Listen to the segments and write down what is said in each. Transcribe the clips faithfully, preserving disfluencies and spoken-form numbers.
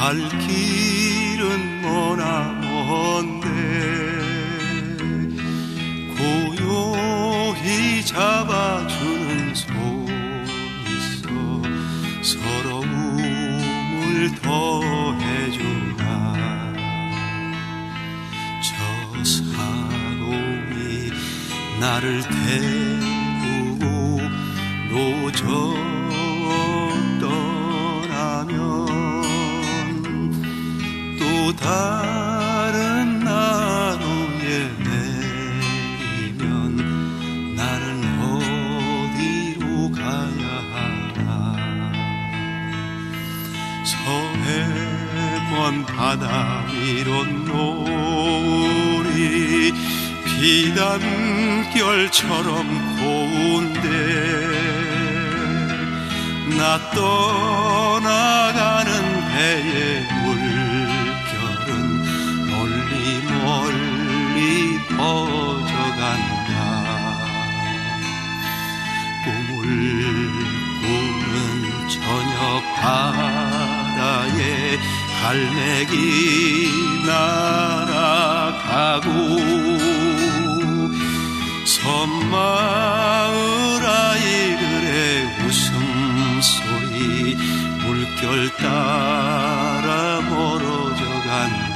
갈 길은 머나 먼데 고요히 잡아주는 손 있어 서러움을 더해주나. 저 산호이 나를 태우고 노저 떠나면 또 다른 나루에 내리면 나는 어디로 가야 하나. 서해 먼 바다 위로 노을이 비단결처럼 고운데 나 떠나가는 배의 물결은 멀리 멀리 퍼져간다. 꿈을 꾸는 저녁 바다에 갈매기 날아가고 섬마을 아이들의 웃음소리 물결 따라 멀어져 간다.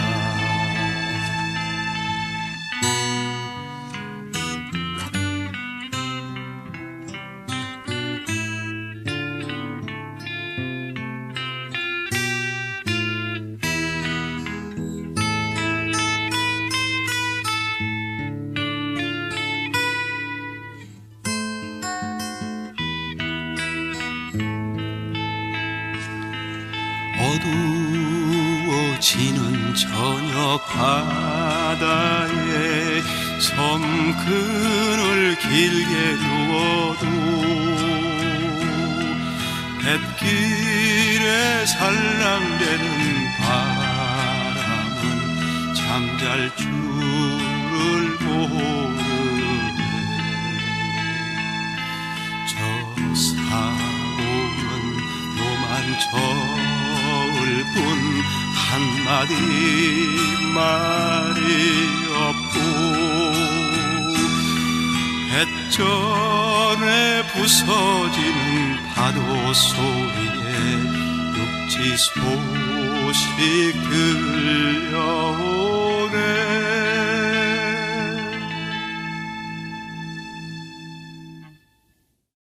어두워지는 저녁 바다에 섬근을 길게 누워도 뱃길에 살랑대는 바람은 잠잘 줄을 모르네. 저 사고는 노만 저 뿐 한마디 말이 없고 뱃전에 부서지는 파도 소리에 육지 소식 들려오.